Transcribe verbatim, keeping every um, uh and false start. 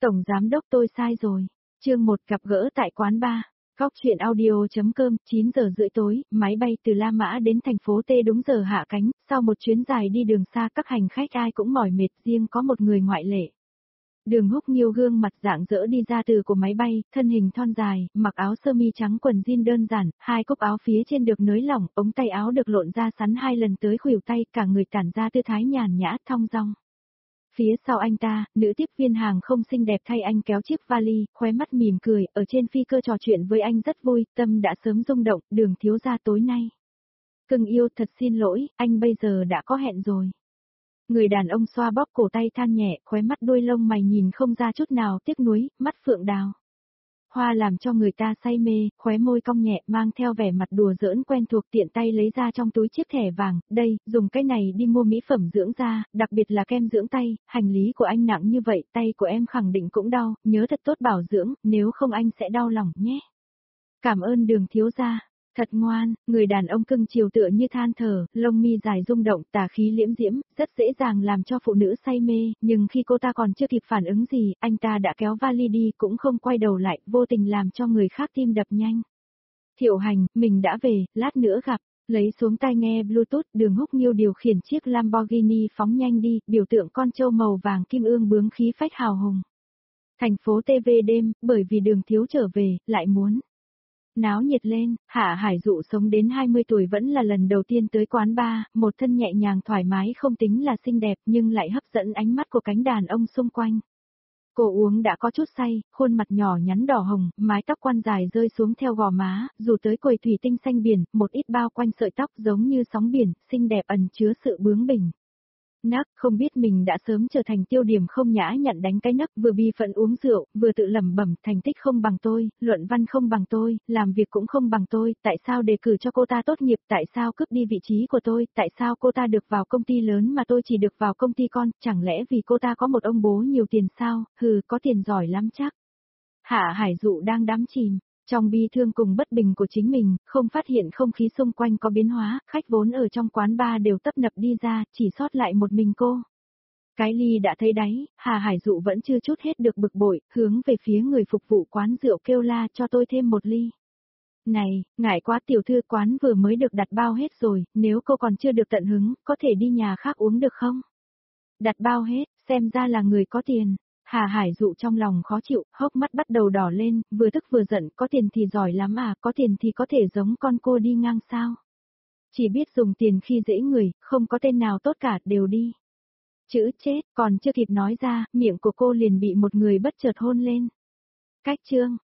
Tổng giám đốc tôi sai rồi. Chương một gặp gỡ tại quán bar. Góc chuyện audio.com, chín giờ rưỡi tối, máy bay từ La Mã đến thành phố T đúng giờ hạ cánh, sau một chuyến dài đi đường xa các hành khách ai cũng mỏi mệt, riêng có một người ngoại lệ. Đường Húc Nghiêu gương mặt rạng rỡ đi ra từ của máy bay, thân hình thon dài, mặc áo sơ mi trắng quần jean đơn giản, hai cúc áo phía trên được nới lỏng, ống tay áo được lộn ra sắn hai lần tới khuỷu tay, cả người tản ra tư thái nhàn nhã, thong dong. Phía sau anh ta, nữ tiếp viên hàng không xinh đẹp thay anh kéo chiếc vali, khóe mắt mỉm cười, ở trên phi cơ trò chuyện với anh rất vui, tâm đã sớm rung động, Đường thiếu gia tối nay. Cưng yêu, thật xin lỗi, anh bây giờ đã có hẹn rồi. Người đàn ông xoa bóp cổ tay than nhẹ, khóe mắt đuôi lông mày nhìn không ra chút nào tiếc nuối, mắt phượng đào. Hoa làm cho người ta say mê, khóe môi cong nhẹ mang theo vẻ mặt đùa giỡn quen thuộc, tiện tay lấy ra trong túi chiếc thẻ vàng, đây, dùng cái này đi mua mỹ phẩm dưỡng da, đặc biệt là kem dưỡng tay, hành lý của anh nặng như vậy, tay của em khẳng định cũng đau, nhớ thật tốt bảo dưỡng, nếu không anh sẽ đau lòng nhé. Cảm ơn Đường thiếu gia. Thật ngoan, người đàn ông cưng chiều tựa như than thở, lông mi dài rung động, tà khí liễm diễm, rất dễ dàng làm cho phụ nữ say mê, nhưng khi cô ta còn chưa kịp phản ứng gì, anh ta đã kéo vali đi cũng không quay đầu lại, vô tình làm cho người khác tim đập nhanh. Thiệu Hành, mình đã về, lát nữa gặp, lấy xuống tai nghe Bluetooth, Đường Húc Nghiêu điều khiển chiếc Lamborghini phóng nhanh đi, biểu tượng con trâu màu vàng kim ương bướng khí phách hào hùng. Thành phố tê vê đêm, bởi vì Đường thiếu trở về, lại muốn náo nhiệt lên. Hạ Hải Dụ sống đến hai mươi tuổi vẫn là lần đầu tiên tới quán bar, một thân nhẹ nhàng thoải mái không tính là xinh đẹp nhưng lại hấp dẫn ánh mắt của cánh đàn ông xung quanh. Cô uống đã có chút say, khuôn mặt nhỏ nhắn đỏ hồng, mái tóc quăn dài rơi xuống theo gò má, dù tới quầy thủy tinh xanh biển, một ít bao quanh sợi tóc giống như sóng biển, xinh đẹp ẩn chứa sự bướng bỉnh. Nắc, không biết mình đã sớm trở thành tiêu điểm không nhã nhặn đánh cái nấc, vừa bi phận uống rượu, vừa tự lẩm bẩm, thành tích không bằng tôi, luận văn không bằng tôi, làm việc cũng không bằng tôi, tại sao đề cử cho cô ta tốt nghiệp, tại sao cướp đi vị trí của tôi, tại sao cô ta được vào công ty lớn mà tôi chỉ được vào công ty con, chẳng lẽ vì cô ta có một ông bố nhiều tiền sao, hừ, có tiền giỏi lắm chắc. Hạ Hải Dụ đang đắm chìm trong bi thương cùng bất bình của chính mình, không phát hiện không khí xung quanh có biến hóa, khách vốn ở trong quán bar đều tấp nập đi ra, chỉ sót lại một mình cô. Cái ly đã thấy đáy, Hà Hải Dụ vẫn chưa chút hết được bực bội, hướng về phía người phục vụ quán rượu kêu la cho tôi thêm một ly. Này, ngại quá tiểu thư, quán vừa mới được đặt bao hết rồi, nếu cô còn chưa được tận hứng, có thể đi nhà khác uống được không? Đặt bao hết, xem ra là người có tiền. Hà Hải Dụ trong lòng khó chịu, hốc mắt bắt đầu đỏ lên, vừa tức vừa giận, có tiền thì giỏi lắm à, có tiền thì có thể giống con cô đi ngang sao. Chỉ biết dùng tiền khi dễ người, không có tên nào tốt cả, đều đi. Chữ chết, còn chưa kịp nói ra, miệng của cô liền bị một người bất chợt hôn lên. Cách chương,